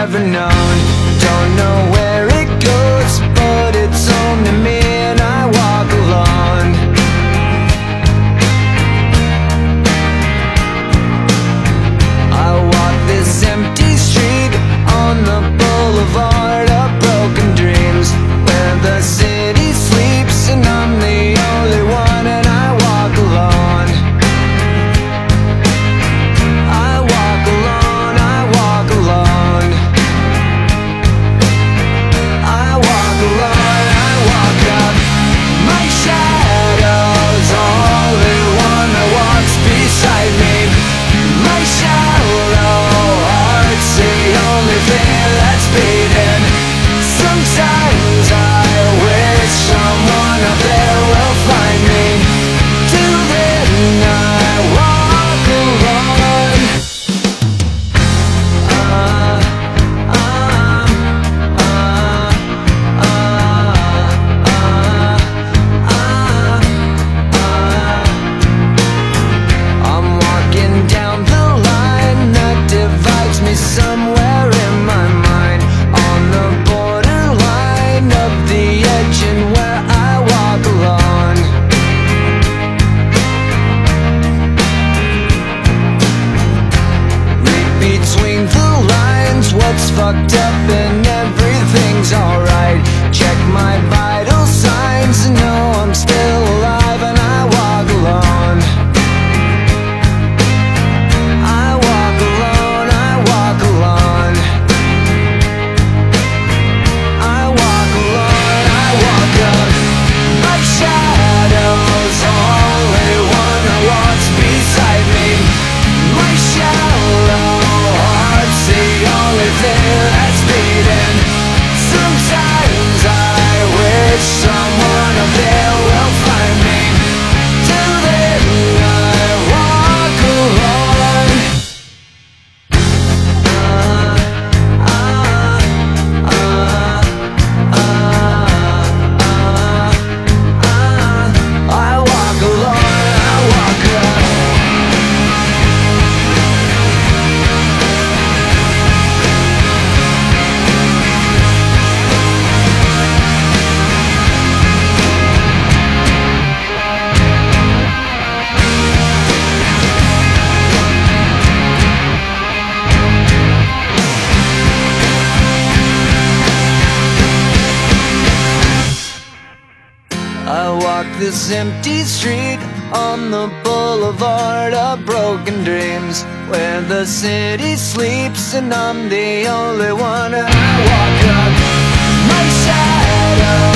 ever known. Don't know where it goes, but it's home to me, and I walk alone. I walk this empty street on the boulevard of broken dreams, where the city sleeps and I'm the only one, and I walk alone. I walk alone, I walk alone. I walk alone, I walk up. My shadow's only one that walks beside me. My shallow heart's the only thing that's beating. Sometimes I wish someone up there will find me. Till then I walk alone. I'm walking down the line that divides me somewhere in my mind, on the borderline of the edge and where I walk alone. Read between the lines what's fucked up and everything's alright. Check my vital signs and know I'm still alive, and I walk alone. I walk alone, I walk alone. I walk alone, I walk up. My shadow's only one that walks beside me. My shallow heart's the only thing that's beating. Sometimes I wish someone up there will find me. Till then I walk alone. I walk alone, I walk up. I walk this empty street on the boulevard of broken dreams, where the city sleeps and I'm the only one, and I walk up. My shadow